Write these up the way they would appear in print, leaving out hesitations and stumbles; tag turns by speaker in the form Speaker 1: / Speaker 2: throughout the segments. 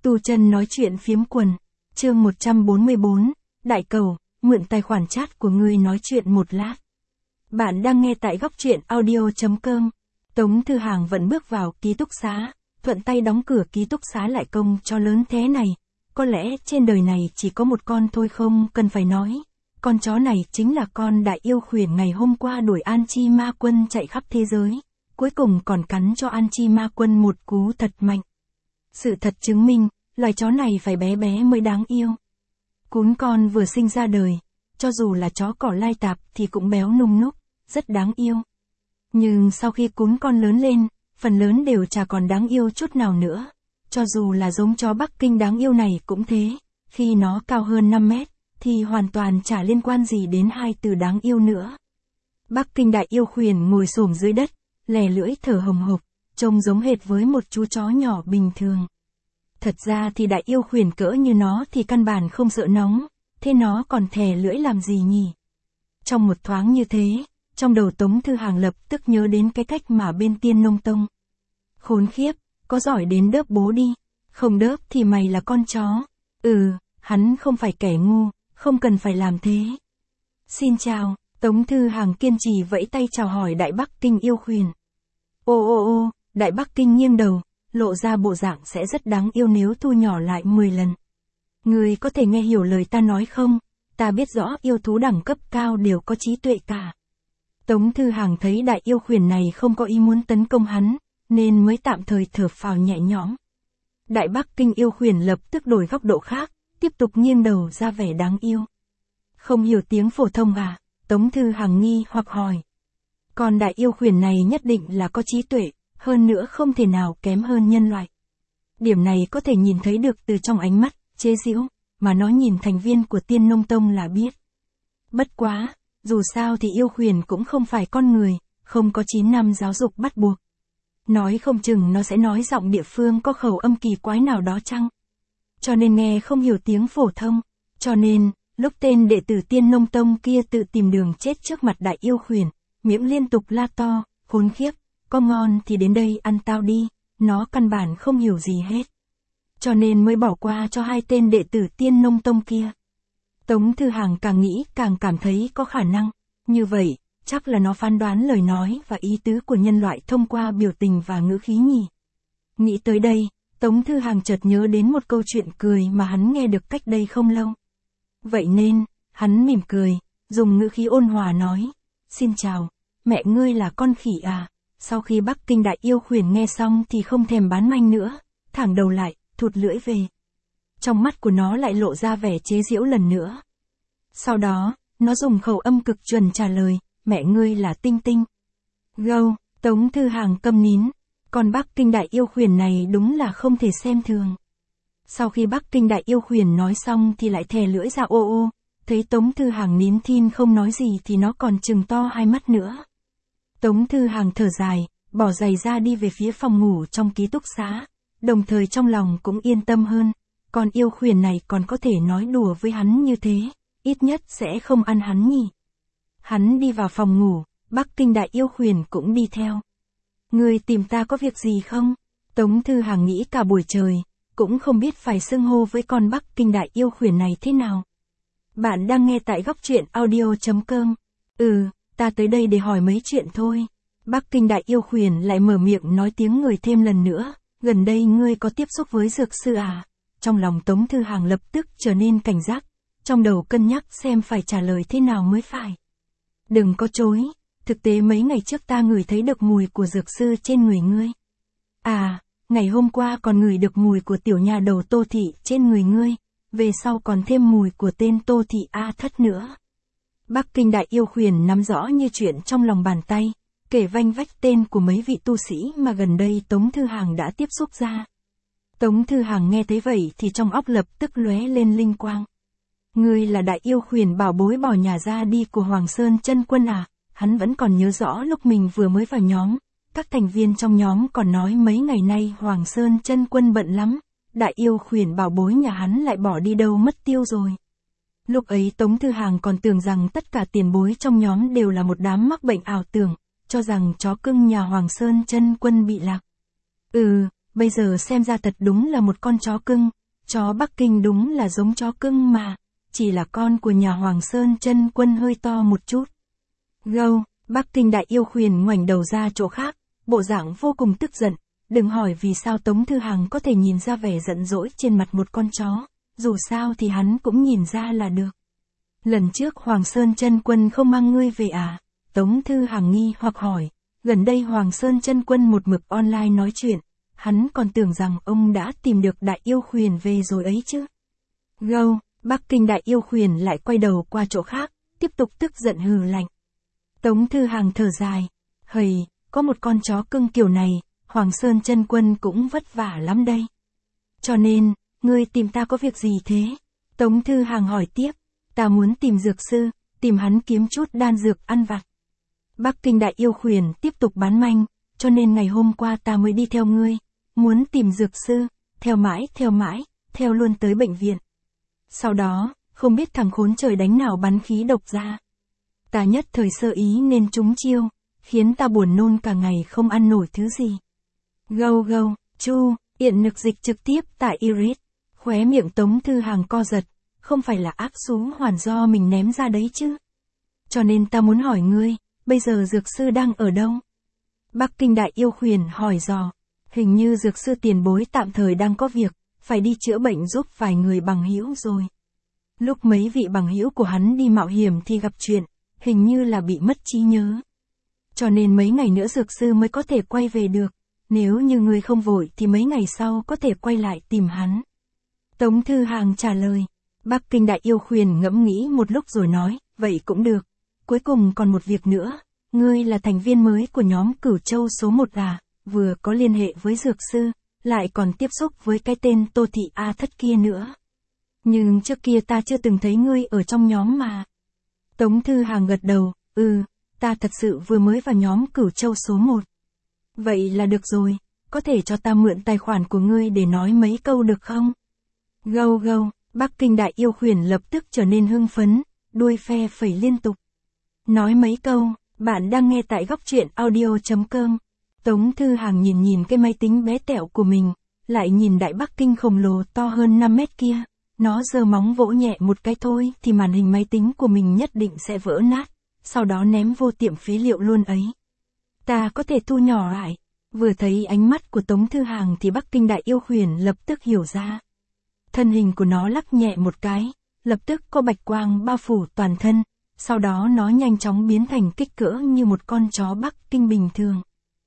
Speaker 1: Tu Chân nói chuyện phiếm quần, chương 144, Đại Cầu, mượn tài khoản chat của ngươi nói chuyện một lát. Bạn đang nghe tại góc truyện audio.com. Tống Thư Hàng vẫn bước vào ký túc xá, thuận tay đóng cửa ký túc xá lại công cho lớn thế này. Có lẽ trên đời này chỉ có một con thôi không cần phải nói. Con chó này chính là con Đại Yêu Khuyển ngày hôm qua đuổi An Chi Ma Quân chạy khắp thế giới. Cuối cùng còn cắn cho An Chi Ma Quân một cú thật mạnh. Sự thật chứng minh, loài chó này phải bé bé mới đáng yêu. Cún con vừa sinh ra đời, cho dù là chó cỏ lai tạp thì cũng béo nung núc, rất đáng yêu. Nhưng sau khi cún con lớn lên, phần lớn đều chả còn đáng yêu chút nào nữa. Cho dù là giống chó Bắc Kinh đáng yêu này cũng thế, khi nó cao hơn 5 mét, thì hoàn toàn chả liên quan gì đến hai từ đáng yêu nữa. Bắc Kinh Đại Yêu Khuyển ngồi xổm dưới đất, lè lưỡi thở hồng hộc, trông giống hệt với một chú chó nhỏ bình thường. Thật ra thì Đại Yêu Khuyển cỡ như nó thì căn bản không sợ nóng, thế nó còn thè lưỡi làm gì nhỉ? Trong một thoáng như thế, trong đầu Tống Thư Hàng lập tức nhớ đến cái cách mà bên Tiên Nông Tông. Khốn khiếp, có giỏi đến đớp bố đi, không đớp thì mày là con chó. Hắn không phải kẻ ngu, không cần phải làm thế. Xin chào, Tống Thư Hàng kiên trì vẫy tay chào hỏi Đại Bắc Kinh Yêu Khuyển. Ô, Đại Bắc Kinh nghiêng đầu, lộ ra bộ dạng sẽ rất đáng yêu nếu thu nhỏ lại 10 lần. Ngươi có thể nghe hiểu lời ta nói không? Ta biết rõ yêu thú đẳng cấp cao đều có trí tuệ cả. Tống Thư Hàng thấy Đại Yêu Khuyển này không có ý muốn tấn công hắn, nên mới tạm thời thở phào nhẹ nhõm. Đại Bắc Kinh Yêu Khuyển lập tức đổi góc độ khác, tiếp tục nghiêng đầu ra vẻ đáng yêu. Không hiểu tiếng phổ thông à? Tống Thư Hàng nghi hoặc hỏi. Còn Đại Yêu Khuyển này nhất định là có trí tuệ, hơn nữa không thể nào kém hơn nhân loại. Điểm này có thể nhìn thấy được từ trong ánh mắt, chế giễu, mà nó nhìn thành viên của Tiên Nông Tông là biết. Bất quá, dù sao thì Yêu Khuyển cũng không phải con người, không có 9 năm giáo dục bắt buộc. Nói không chừng nó sẽ nói giọng địa phương có khẩu âm kỳ quái nào đó chăng? Cho nên nghe không hiểu tiếng phổ thông, cho nên, lúc tên đệ tử Tiên Nông Tông kia tự tìm đường chết trước mặt Đại Yêu Khuyển, miệng liên tục la to, khốn khiếp, có ngon thì đến đây ăn tao đi, nó căn bản không hiểu gì hết. Cho nên mới bỏ qua cho hai tên đệ tử Tiên Nông Tông kia. Tống Thư Hàng càng nghĩ càng cảm thấy có khả năng, như vậy, chắc là nó phán đoán lời nói và ý tứ của nhân loại thông qua biểu tình và ngữ khí nhỉ. Nghĩ tới đây, Tống Thư Hàng chợt nhớ đến một câu chuyện cười mà hắn nghe được cách đây không lâu. Vậy nên, hắn mỉm cười, dùng ngữ khí ôn hòa nói, xin chào, mẹ ngươi là con khỉ à? Sau khi Bắc Kinh Đại Yêu Khuyển nghe xong thì không thèm bán manh nữa, thẳng đầu lại, thụt lưỡi về. Trong mắt của nó lại lộ ra vẻ chế giễu lần nữa. Sau đó, nó dùng khẩu âm cực chuẩn trả lời, mẹ ngươi là Tinh Tinh. Gâu, Tống Thư Hàng câm nín, còn Bắc Kinh Đại Yêu Khuyển này đúng là không thể xem thường. Sau khi Bắc Kinh Đại Yêu Khuyển nói xong thì lại thè lưỡi ra ô, thấy Tống Thư Hàng nín thinh không nói gì thì nó còn trừng to hai mắt nữa. Tống Thư Hàng thở dài, bỏ giày ra đi về phía phòng ngủ trong ký túc xá, đồng thời trong lòng cũng yên tâm hơn, con yêu khuyển này còn có thể nói đùa với hắn như thế, ít nhất sẽ không ăn hắn nhỉ. Hắn đi vào phòng ngủ, Bắc Kinh Đại Yêu Khuyển cũng đi theo. Ngươi tìm ta có việc gì không? Tống Thư Hàng nghĩ cả buổi trời, cũng không biết phải xưng hô với con Bắc Kinh Đại Yêu Khuyển này thế nào. Bạn đang nghe tại góc truyện audio.com. Ta tới đây để hỏi mấy chuyện thôi. Bắc Kinh Đại Yêu Khuyển lại mở miệng nói tiếng người thêm lần nữa, gần đây ngươi có tiếp xúc với dược sư à? Trong lòng Tống Thư Hàng lập tức trở nên cảnh giác, trong đầu cân nhắc xem phải trả lời thế nào mới phải. Đừng có chối, thực tế mấy ngày trước ta ngửi thấy được mùi của dược sư trên người ngươi. À, ngày hôm qua còn ngửi được mùi của tiểu nhà đầu Tô Thị trên người ngươi, về sau còn thêm mùi của tên Tô Thị A Thất nữa. Bắc Kinh Đại Yêu Khuyển nắm rõ như chuyện trong lòng bàn tay, kể vanh vách tên của mấy vị tu sĩ mà gần đây Tống Thư Hàng đã tiếp xúc ra. Tống Thư Hàng nghe thấy vậy thì trong óc lập tức lóe lên linh quang. Ngươi là Đại Yêu Khuyển bảo bối bỏ nhà ra đi của Hoàng Sơn Chân Quân à? Hắn vẫn còn nhớ rõ lúc mình vừa mới vào nhóm, các thành viên trong nhóm còn nói mấy ngày nay Hoàng Sơn Chân Quân bận lắm, Đại Yêu Khuyển bảo bối nhà hắn lại bỏ đi đâu mất tiêu rồi. Lúc ấy Tống Thư Hàng còn tưởng rằng tất cả tiền bối trong nhóm đều là một đám mắc bệnh ảo tưởng, cho rằng chó cưng nhà Hoàng Sơn Chân Quân bị lạc. bây giờ xem ra thật đúng là một con chó cưng, chó Bắc Kinh đúng là giống chó cưng mà, chỉ là con của nhà Hoàng Sơn Chân Quân hơi to một chút. Gâu, Bắc Kinh đại yêu khuyển ngoảnh đầu ra chỗ khác, bộ dạng vô cùng tức giận, đừng hỏi vì sao Tống Thư Hằng có thể nhìn ra vẻ giận dỗi trên mặt một con chó, dù sao thì hắn cũng nhìn ra là được. Lần trước Hoàng Sơn Chân Quân không mang ngươi về à? Tống Thư Hằng nghi hoặc hỏi, gần đây Hoàng Sơn Chân Quân một mực online nói chuyện, hắn còn tưởng rằng ông đã tìm được đại yêu khuyển về rồi ấy chứ. Gâu, Bắc Kinh đại yêu khuyển lại quay đầu qua chỗ khác, tiếp tục tức giận hừ lạnh. Tống Thư Hằng thở dài, hầy, có một con chó cưng kiểu này, Hoàng Sơn Chân Quân cũng vất vả lắm đây. Cho nên, ngươi tìm ta có việc gì thế? Tống Thư Hằng hỏi tiếp, ta muốn tìm dược sư, tìm hắn kiếm chút đan dược ăn vặt. Bắc Kinh đại yêu khuyển tiếp tục bán manh, cho nên ngày hôm qua ta mới đi theo ngươi, muốn tìm dược sư, theo mãi, theo luôn tới bệnh viện. Sau đó, không biết thằng khốn trời đánh nào bắn khí độc ra. Ta nhất thời sơ ý nên trúng chiêu, khiến ta buồn nôn cả ngày không ăn nổi thứ gì. Gâu, chu, yện nực dịch trực tiếp tại Iris, khóe miệng Tống Thư Hằng co giật, không phải là ác xú hoàn do mình ném ra đấy chứ. Cho nên ta muốn hỏi ngươi, bây giờ dược sư đang ở đâu? Bắc Kinh đại yêu khuyển hỏi dò, hình như dược sư tiền bối tạm thời đang có việc, phải đi chữa bệnh giúp vài người bằng hữu rồi. Lúc mấy vị bằng hữu của hắn đi mạo hiểm thì gặp chuyện, hình như là bị mất trí nhớ. Cho nên mấy ngày nữa dược sư mới có thể quay về được, nếu như ngươi không vội thì mấy ngày sau có thể quay lại tìm hắn. Tống Thư Hằng trả lời, Bắc Kinh đại yêu khuyển ngẫm nghĩ một lúc rồi nói, vậy cũng được. Cuối cùng còn một việc nữa, ngươi là thành viên mới của nhóm Cửu Châu số 1 à, vừa có liên hệ với dược sư, lại còn tiếp xúc với cái tên Tô Thị A Thất kia nữa. Nhưng trước kia ta chưa từng thấy ngươi ở trong nhóm mà. Tống Thư Hằng gật đầu, ta thật sự vừa mới vào nhóm Cửu Châu số 1. Vậy là được rồi, có thể cho ta mượn tài khoản của ngươi để nói mấy câu được không? Gâu, Bắc Kinh đại yêu khuyển lập tức trở nên hưng phấn, đuôi phe phẩy liên tục. Nói mấy câu, bạn đang nghe tại góc truyện audio.com. Tống Thư Hằng nhìn cái máy tính bé tẹo của mình, lại nhìn đại Bắc Kinh khổng lồ to hơn 5 mét kia. Nó giơ móng vỗ nhẹ một cái thôi thì màn hình máy tính của mình nhất định sẽ vỡ nát, sau đó ném vô tiệm phế liệu luôn ấy. Ta có thể thu nhỏ lại. Vừa thấy ánh mắt của Tống Thư Hằng thì Bắc Kinh đại yêu khuyển lập tức hiểu ra. Thân hình của nó lắc nhẹ một cái, lập tức có bạch quang bao phủ toàn thân, sau đó nó nhanh chóng biến thành kích cỡ như một con chó Bắc Kinh bình thường.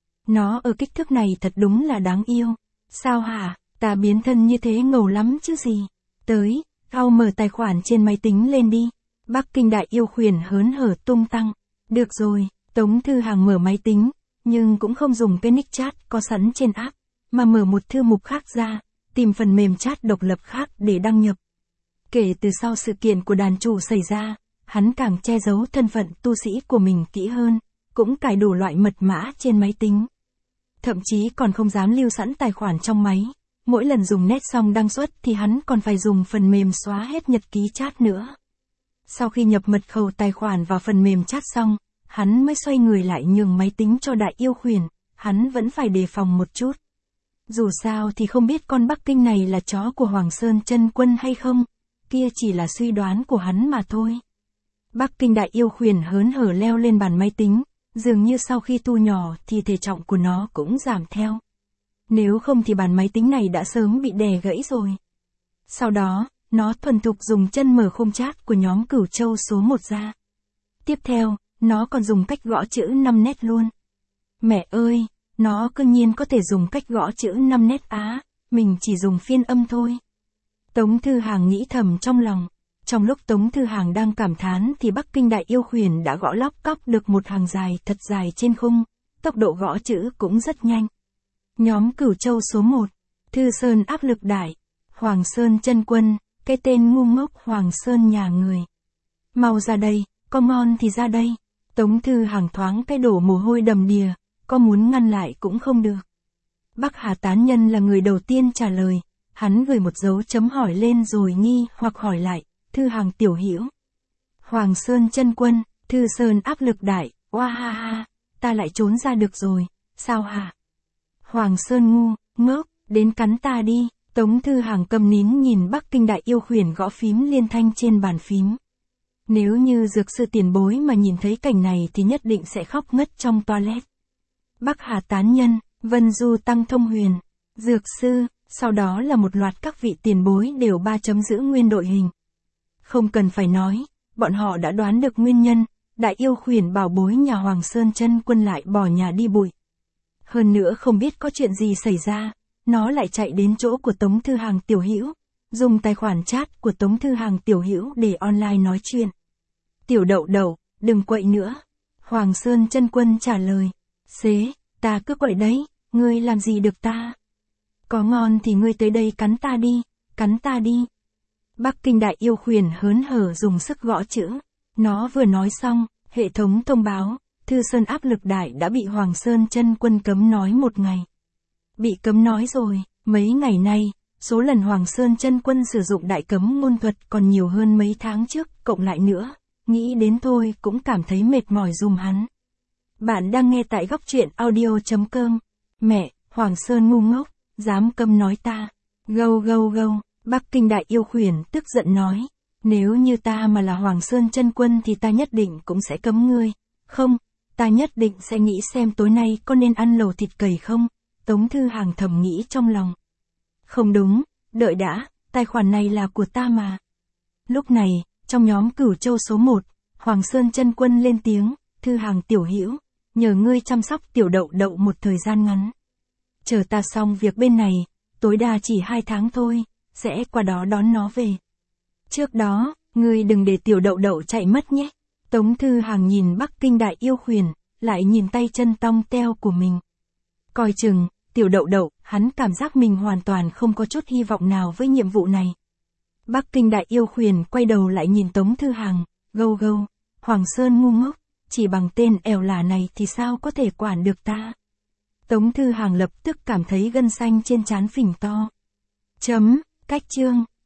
Speaker 1: Nó ở kích thước này thật đúng là đáng yêu. Sao hả, ta biến thân như thế ngầu lắm chứ gì. Tới, ao mở tài khoản trên máy tính lên đi. Bắc Kinh đại yêu khuyển hớn hở tung tăng. Được rồi, Tống Thư Hằng mở máy tính, nhưng cũng không dùng cái nick chat có sẵn trên app, mà mở một thư mục khác ra, tìm phần mềm chat độc lập khác để đăng nhập. Kể từ sau sự kiện của đàn chủ xảy ra, hắn càng che giấu thân phận tu sĩ của mình kỹ hơn, cũng cài đủ loại mật mã trên máy tính. Thậm chí còn không dám lưu sẵn tài khoản trong máy, mỗi lần dùng net xong đăng xuất thì hắn còn phải dùng phần mềm xóa hết nhật ký chat nữa. Sau khi nhập mật khẩu tài khoản vào phần mềm chat xong, hắn mới xoay người lại nhường máy tính cho đại yêu khuyển, hắn vẫn phải đề phòng một chút. Dù sao thì không biết con Bắc Kinh này là chó của Hoàng Sơn Chân Quân hay không, kia chỉ là suy đoán của hắn mà thôi. Bắc Kinh đại yêu khuyển hớn hở leo lên bàn máy tính, dường như sau khi thu nhỏ thì thể trọng của nó cũng giảm theo. Nếu không thì bàn máy tính này đã sớm bị đè gãy rồi. Sau đó, nó thuần thục dùng chân mở khung chat của nhóm Cửu Châu số 1 ra. Tiếp theo, nó còn dùng cách gõ chữ 5 nét luôn. Mẹ ơi, nó cương nhiên có thể dùng cách gõ chữ 5 nét á, mình chỉ dùng phiên âm thôi. Tống Thư Hằng nghĩ thầm trong lòng. Trong lúc Tống Thư Hằng đang cảm thán thì Bắc Kinh đại yêu khuyển đã gõ lóc cóc được một hàng dài thật dài trên khung, tốc độ gõ chữ cũng rất nhanh. Nhóm Cửu Châu số 1, Thư Sơn áp lực đại, Hoàng Sơn Chân Quân, cái tên ngu ngốc Hoàng Sơn nhà người. Mau ra đây, có ngon thì ra đây. Tống Thư Hằng thoáng cái đổ mồ hôi đầm đìa, có muốn ngăn lại cũng không được. Bắc Hà Tán Nhân là người đầu tiên trả lời, hắn gửi một dấu chấm hỏi lên rồi nghi hoặc hỏi lại, Thư Hằng tiểu hữu. Hoàng Sơn Chân Quân, Thư Sơn áp lực đại, oa ha ha, ta lại trốn ra được rồi, sao hả? Hoàng Sơn ngu, ngốc, đến cắn ta đi. Tống Thư Hàng câm nín nhìn Bắc Kinh đại yêu khuyển gõ phím liên thanh trên bàn phím. Nếu như dược sư tiền bối mà nhìn thấy cảnh này thì nhất định sẽ khóc ngất trong toilet. Bắc Hà tán nhân, Vân Du tăng thông huyền, dược sư, sau đó là một loạt các vị tiền bối đều 3 chấm giữ nguyên đội hình. Không cần phải nói, bọn họ đã đoán được nguyên nhân, đại yêu khuyển bảo bối nhà Hoàng Sơn Chân Quân lại bỏ nhà đi bụi. Hơn nữa không biết có chuyện gì xảy ra, nó lại chạy đến chỗ của Tống Thư Hàng tiểu hữu, dùng tài khoản chat của Tống Thư Hàng tiểu hữu để online nói chuyện. Tiểu Đậu Đậu, đừng quậy nữa. Hoàng Sơn Chân Quân trả lời, xế, ta cứ quậy đấy, ngươi làm gì được ta? Có ngon thì ngươi tới đây cắn ta đi, cắn ta đi. Bắc Kinh đại yêu khuyển hớn hở dùng sức gõ chữ. Nó vừa nói xong, hệ thống thông báo, Thư Sơn áp lực đại đã bị Hoàng Sơn Chân Quân cấm nói 1 ngày. Bị cấm nói rồi, mấy ngày nay, số lần Hoàng Sơn Chân Quân sử dụng đại cấm ngôn thuật còn nhiều hơn mấy tháng trước, cộng lại nữa, nghĩ đến thôi cũng cảm thấy mệt mỏi dùm hắn. Bạn đang nghe tại góc truyện audio.com. Mẹ, Hoàng Sơn ngu ngốc, dám cấm nói ta. Gâu gâu gâu, Bắc Kinh đại yêu khuyển tức giận nói. Nếu như ta mà là Hoàng Sơn Chân Quân thì ta nhất định cũng sẽ cấm ngươi. Không, ta nhất định sẽ nghĩ xem tối nay có nên ăn lẩu thịt cầy không? Tống Thư Hàng thầm nghĩ trong lòng. Không đúng, đợi đã, tài khoản này là của ta mà. Lúc này, trong nhóm Cửu Châu số 1, Hoàng Sơn Chân Quân lên tiếng, Thư Hàng tiểu hữu, nhờ ngươi chăm sóc Tiểu Đậu Đậu một thời gian ngắn. Chờ ta xong việc bên này, tối đa chỉ 2 tháng thôi, sẽ qua đó đón nó về. Trước đó, ngươi đừng để Tiểu Đậu Đậu chạy mất nhé. Tống Thư Hàng nhìn Bắc Kinh đại yêu khuyển, lại nhìn tay chân tong teo của mình. Coi chừng, Tiểu Đậu Đậu, hắn cảm giác mình hoàn toàn không có chút hy vọng nào với nhiệm vụ này. Bắc Kinh đại yêu khuyển quay đầu lại nhìn Tống Thư Hàng, gâu gâu, Hoàng Sơn ngu ngốc, chỉ bằng tên ẻo lả này thì sao có thể quản được ta. Tống Thư Hàng lập tức cảm thấy gân xanh trên trán phình to. Cách chương.